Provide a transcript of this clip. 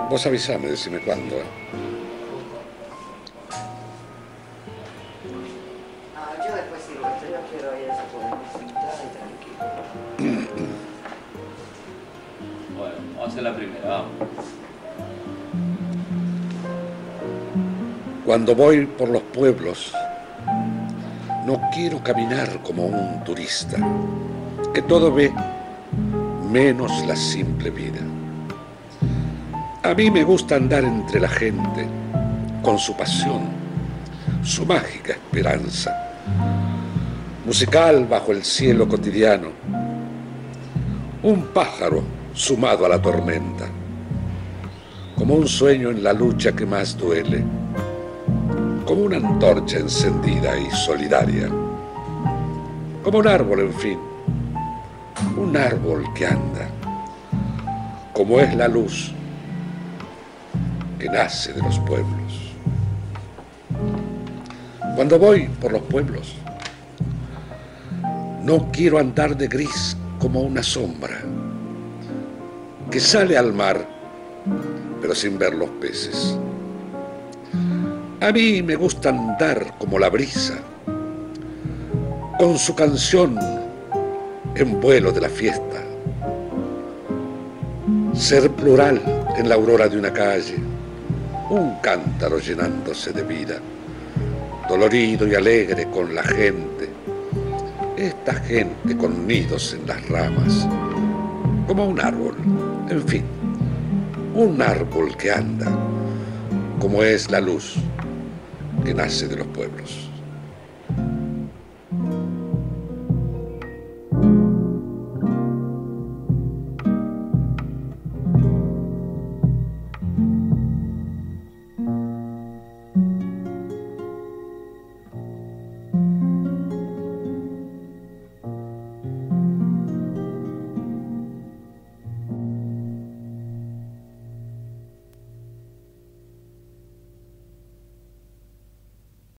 Vos avisame, decime cuándo. Yo después sigo esto, yo quiero ir a ese poder sentada y tranquilo. Bueno, vamos a hacer la primera, vamos. Cuando voy por los pueblos, no quiero caminar como un turista, que todo ve menos la simple vida. A mí me gusta andar entre la gente, con su pasión, su mágica esperanza, musical bajo el cielo cotidiano, un pájaro sumado a la tormenta, como un sueño en la lucha que más duele, como una antorcha encendida y solidaria, como un árbol, en fin, un árbol que anda, como es la luz que nace de los pueblos. Cuando voy por los pueblos, no quiero andar de gris como una sombra que sale al mar, pero sin ver los peces. A mí me gusta andar como la brisa, con su canción en vuelo de la fiesta, ser plural en la aurora de una calle, un cántaro llenándose de vida, dolorido y alegre con la gente, esta gente con nidos en las ramas, como un árbol, en fin, un árbol que anda, como es la luz que nace de los pueblos.